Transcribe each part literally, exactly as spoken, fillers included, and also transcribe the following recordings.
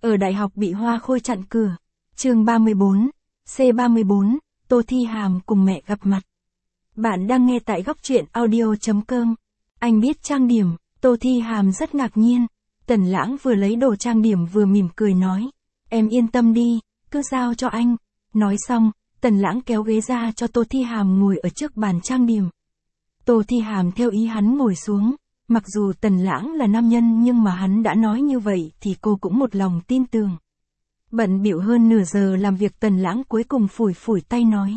Ở đại học bị Hoa Khôi chặn cửa. Chương ba mươi bốn, C ba mươi bốn, Tô Thi Hàm cùng mẹ gặp mặt. Bạn đang nghe tại góc truyện audio chấm com. Anh biết trang điểm, Tô Thi Hàm rất ngạc nhiên. Tần Lãng vừa lấy đồ trang điểm vừa mỉm cười nói. Em yên tâm đi, cứ giao cho anh. Nói xong, Tần Lãng kéo ghế ra cho Tô Thi Hàm ngồi ở trước bàn trang điểm. Tô Thi Hàm theo ý hắn ngồi xuống. Mặc dù Tần Lãng là nam nhân nhưng mà hắn đã nói như vậy thì cô cũng một lòng tin tưởng. Bận bịu hơn nửa giờ làm việc, Tần Lãng cuối cùng phủi phủi tay nói.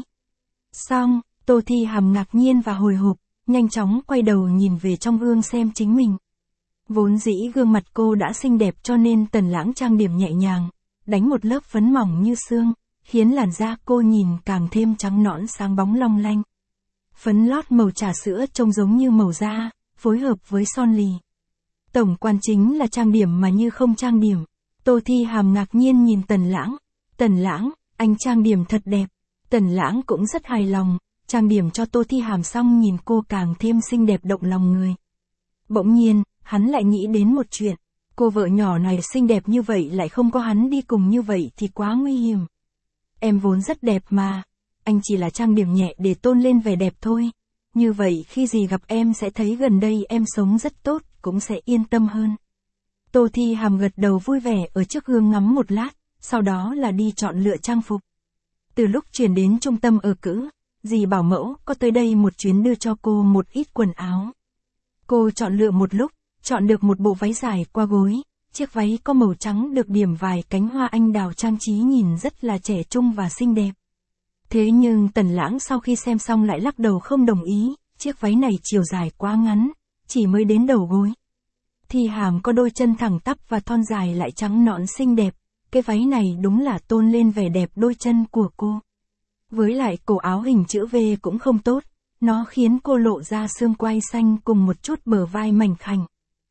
Xong, Tô Thi Hàm ngạc nhiên và hồi hộp, nhanh chóng quay đầu nhìn về trong gương xem chính mình. Vốn dĩ gương mặt cô đã xinh đẹp cho nên Tần Lãng trang điểm nhẹ nhàng, đánh một lớp phấn mỏng như sương, khiến làn da cô nhìn càng thêm trắng nõn sáng bóng long lanh. Phấn lót màu trà sữa trông giống như màu da, phối hợp với son lì. Tổng quan chính là trang điểm mà như không trang điểm. Tô Thi Hàm ngạc nhiên nhìn Tần Lãng. Tần Lãng, anh trang điểm thật đẹp. Tần Lãng cũng rất hài lòng, trang điểm cho Tô Thi Hàm xong nhìn cô càng thêm xinh đẹp động lòng người. Bỗng nhiên, hắn lại nghĩ đến một chuyện. Cô vợ nhỏ này xinh đẹp như vậy lại không có hắn đi cùng như vậy thì quá nguy hiểm. Em vốn rất đẹp mà, anh chỉ là trang điểm nhẹ để tôn lên vẻ đẹp thôi. Như vậy khi gì gặp em sẽ thấy gần đây em sống rất tốt, cũng sẽ yên tâm hơn. Tô Thi Hàm gật đầu vui vẻ ở trước gương ngắm một lát, sau đó là đi chọn lựa trang phục. Từ lúc chuyển đến trung tâm ở cữ, dì bảo mẫu có tới đây một chuyến đưa cho cô một ít quần áo. Cô chọn lựa một lúc, chọn được một bộ váy dài qua gối, chiếc váy có màu trắng được điểm vài cánh hoa anh đào trang trí nhìn rất là trẻ trung và xinh đẹp. Thế nhưng Tần Lãng sau khi xem xong lại lắc đầu không đồng ý, chiếc váy này chiều dài quá ngắn, chỉ mới đến đầu gối. Thi Hàm có đôi chân thẳng tắp và thon dài lại trắng nõn xinh đẹp, cái váy này đúng là tôn lên vẻ đẹp đôi chân của cô. Với lại cổ áo hình chữ V cũng không tốt, nó khiến cô lộ ra xương quai xanh cùng một chút bờ vai mảnh khảnh.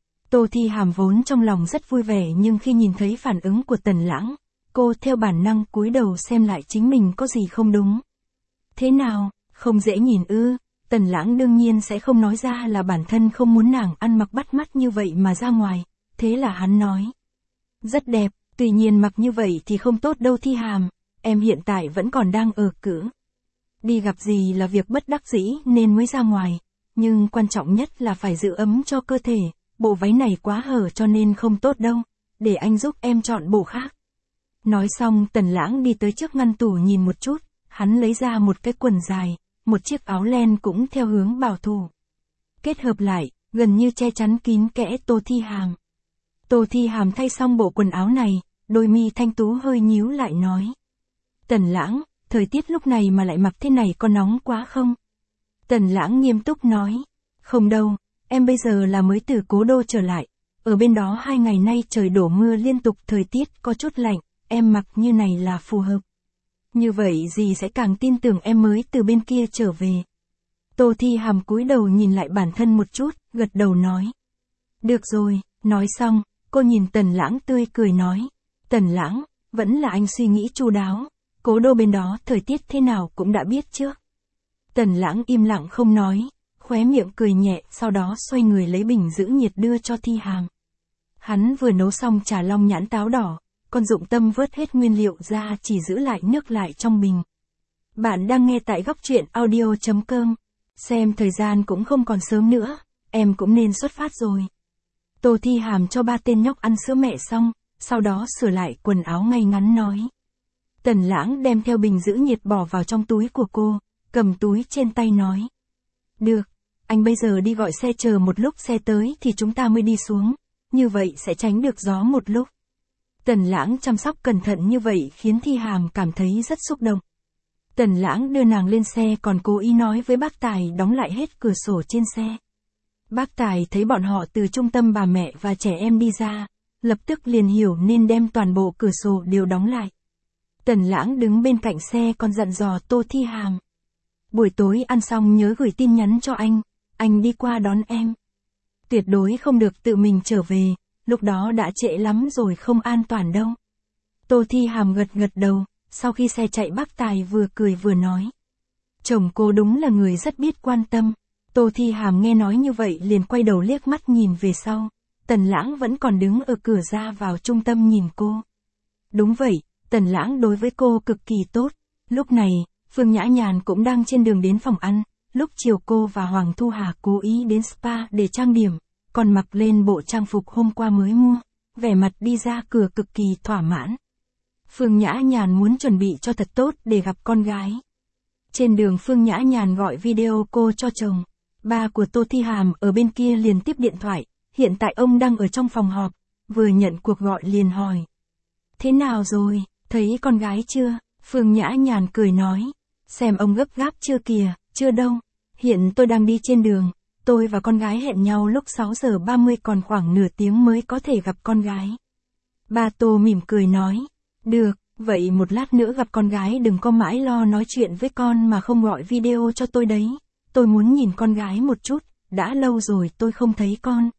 Tô Thi Hàm vốn trong lòng rất vui vẻ nhưng khi nhìn thấy phản ứng của Tần Lãng, cô theo bản năng cúi đầu xem lại chính mình có gì không đúng. Thế nào, không dễ nhìn ư? Tần Lãng đương nhiên sẽ không nói ra là bản thân không muốn nàng ăn mặc bắt mắt như vậy mà ra ngoài, thế là hắn nói. Rất đẹp, tuy nhiên mặc như vậy thì không tốt đâu Thi Hàm, em hiện tại vẫn còn đang ở cữ. Đi gặp gì là việc bất đắc dĩ nên mới ra ngoài, nhưng quan trọng nhất là phải giữ ấm cho cơ thể, bộ váy này quá hở cho nên không tốt đâu, để anh giúp em chọn bộ khác. Nói xong Tần Lãng đi tới trước ngăn tủ nhìn một chút, hắn lấy ra một cái quần dài, một chiếc áo len cũng theo hướng bảo thủ. Kết hợp lại, gần như che chắn kín kẽ Tô Thi Hàm. Tô Thi Hàm thay xong bộ quần áo này, đôi mi thanh tú hơi nhíu lại nói. Tần Lãng, thời tiết lúc này mà lại mặc thế này có nóng quá không? Tần Lãng nghiêm túc nói. Không đâu, em bây giờ là mới từ Cố Đô trở lại. Ở bên đó hai ngày nay trời đổ mưa liên tục, thời tiết có chút lạnh, em mặc như này là phù hợp. Như vậy dì sẽ càng tin tưởng em mới từ bên kia trở về. Tô Thi Hàm cúi đầu nhìn lại bản thân một chút, gật đầu nói. Được rồi, nói xong, cô nhìn Tần Lãng tươi cười nói. Tần Lãng, vẫn là anh suy nghĩ chu đáo, Cố Đô bên đó thời tiết thế nào cũng đã biết trước. Tần Lãng im lặng không nói, khóe miệng cười nhẹ, sau đó xoay người lấy bình giữ nhiệt đưa cho Thi Hàm. Hắn vừa nấu xong trà long nhãn táo đỏ, còn dụng tâm vớt hết nguyên liệu ra chỉ giữ lại nước lại trong bình. Bạn đang nghe tại góc truyện audio chấm com. Xem thời gian cũng không còn sớm nữa, em cũng nên xuất phát rồi. Tô Thi Hàm cho ba tên nhóc ăn sữa mẹ xong, sau đó sửa lại quần áo ngay ngắn nói. Tần Lãng đem theo bình giữ nhiệt bỏ vào trong túi của cô, cầm túi trên tay nói. Được, anh bây giờ đi gọi xe, chờ một lúc xe tới thì chúng ta mới đi xuống, như vậy sẽ tránh được gió một lúc. Tần Lãng chăm sóc cẩn thận như vậy khiến Thi Hàm cảm thấy rất xúc động. Tần Lãng đưa nàng lên xe còn cố ý nói với bác Tài đóng lại hết cửa sổ trên xe. Bác Tài thấy bọn họ từ trung tâm bà mẹ và trẻ em đi ra, lập tức liền hiểu nên đem toàn bộ cửa sổ đều đóng lại. Tần Lãng đứng bên cạnh xe còn dặn dò Tô Thi Hàm. Buổi tối ăn xong nhớ gửi tin nhắn cho anh, anh đi qua đón em. Tuyệt đối không được tự mình trở về, lúc đó đã trễ lắm rồi, không an toàn đâu. Tô Thi Hàm gật gật đầu, sau khi xe chạy bác Tài vừa cười vừa nói. Chồng cô đúng là người rất biết quan tâm. Tô Thi Hàm nghe nói như vậy liền quay đầu liếc mắt nhìn về sau. Tần Lãng vẫn còn đứng ở cửa ra vào trung tâm nhìn cô. Đúng vậy, Tần Lãng đối với cô cực kỳ tốt. Lúc này, Phương Nhã Nhàn cũng đang trên đường đến phòng ăn. Lúc chiều cô và Hoàng Thu Hà cố ý đến spa để trang điểm, còn mặc lên bộ trang phục hôm qua mới mua, vẻ mặt đi ra cửa cực kỳ thỏa mãn. Phương Nhã Nhàn muốn chuẩn bị cho thật tốt để gặp con gái. Trên đường Phương Nhã Nhàn gọi video cô cho chồng. Ba của Tô Thi Hàm ở bên kia liền tiếp điện thoại, hiện tại ông đang ở trong phòng họp, vừa nhận cuộc gọi liền hỏi. Thế nào rồi, thấy con gái chưa? Phương Nhã Nhàn cười nói. Xem ông gấp gáp chưa kìa, chưa đâu. Hiện tôi đang đi trên đường, tôi và con gái hẹn nhau lúc sáu giờ ba mươi còn khoảng nửa tiếng mới có thể gặp con gái. Ba Tô mỉm cười nói. Được, vậy một lát nữa gặp con gái đừng có mãi lo nói chuyện với con mà không gọi video cho tôi đấy. Tôi muốn nhìn con gái một chút, đã lâu rồi tôi không thấy con.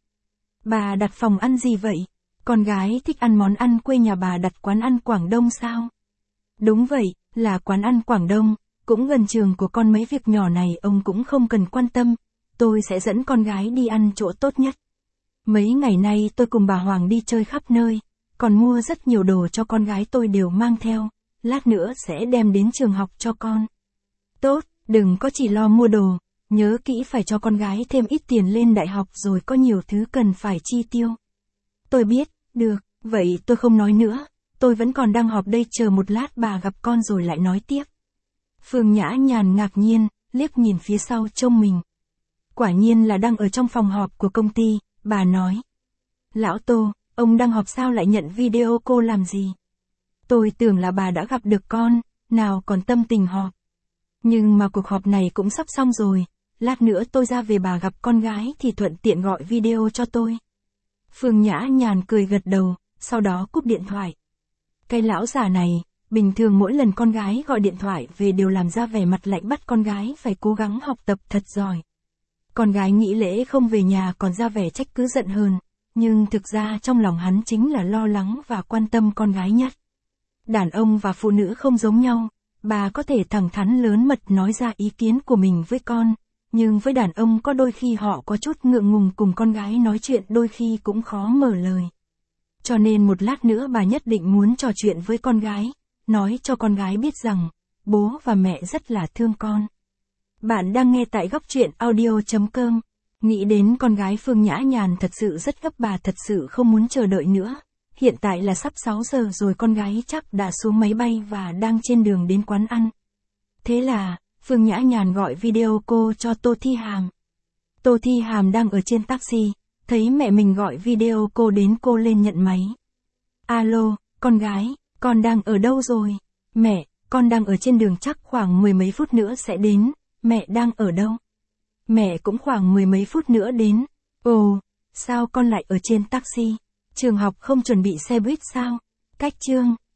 Bà đặt phòng ăn gì vậy? Con gái thích ăn món ăn quê nhà bà đặt quán ăn Quảng Đông sao? Đúng vậy, là quán ăn Quảng Đông, cũng gần trường của con mấy việc nhỏ này ông cũng không cần quan tâm. Tôi sẽ dẫn con gái đi ăn chỗ tốt nhất. Mấy ngày nay tôi cùng bà Hoàng đi chơi khắp nơi, còn mua rất nhiều đồ cho con gái tôi đều mang theo, lát nữa sẽ đem đến trường học cho con. Tốt, đừng có chỉ lo mua đồ, nhớ kỹ phải cho con gái thêm ít tiền lên đại học rồi có nhiều thứ cần phải chi tiêu. Tôi biết, được, vậy tôi không nói nữa, tôi vẫn còn đang họp đây chờ một lát bà gặp con rồi lại nói tiếp. Phương Nhã Nhàn ngạc nhiên, liếc nhìn phía sau trông mình. Quả nhiên là đang ở trong phòng họp của công ty, bà nói. Lão Tô, ông đang họp sao lại nhận video cô làm gì? Tôi tưởng là bà đã gặp được con, nào còn tâm tình họp. Nhưng mà cuộc họp này cũng sắp xong rồi, lát nữa tôi ra về bà gặp con gái thì thuận tiện gọi video cho tôi. Phương Nhã Nhàn cười gật đầu, sau đó cúp điện thoại. Cái lão già này, bình thường mỗi lần con gái gọi điện thoại về đều làm ra vẻ mặt lạnh bắt con gái phải cố gắng học tập thật giỏi. Con gái nghỉ lễ không về nhà còn ra vẻ trách cứ giận hờn, nhưng thực ra trong lòng hắn chính là lo lắng và quan tâm con gái nhất. Đàn ông và phụ nữ không giống nhau, bà có thể thẳng thắn lớn mật nói ra ý kiến của mình với con, nhưng với đàn ông có đôi khi họ có chút ngượng ngùng cùng con gái nói chuyện đôi khi cũng khó mở lời. Cho nên một lát nữa bà nhất định muốn trò chuyện với con gái, nói cho con gái biết rằng, bố và mẹ rất là thương con. Bạn đang nghe tại góc truyện audio chấm com. Nghĩ đến con gái Phương Nhã Nhàn thật sự rất gấp, bà thật sự không muốn chờ đợi nữa. Hiện tại là sắp sáu giờ rồi, con gái chắc đã xuống máy bay và đang trên đường đến quán ăn. Thế là, Phương Nhã Nhàn gọi video cô cho Tô Thi Hàm. Tô Thi Hàm đang ở trên taxi, thấy mẹ mình gọi video cô đến cô lên nhận máy. Alo, con gái, con đang ở đâu rồi? Mẹ, con đang ở trên đường chắc khoảng mười mấy phút nữa sẽ đến, mẹ đang ở đâu? Mẹ cũng khoảng mười mấy phút nữa đến. Ồ, sao con lại ở trên taxi? Trường học không chuẩn bị xe buýt sao? Cách chương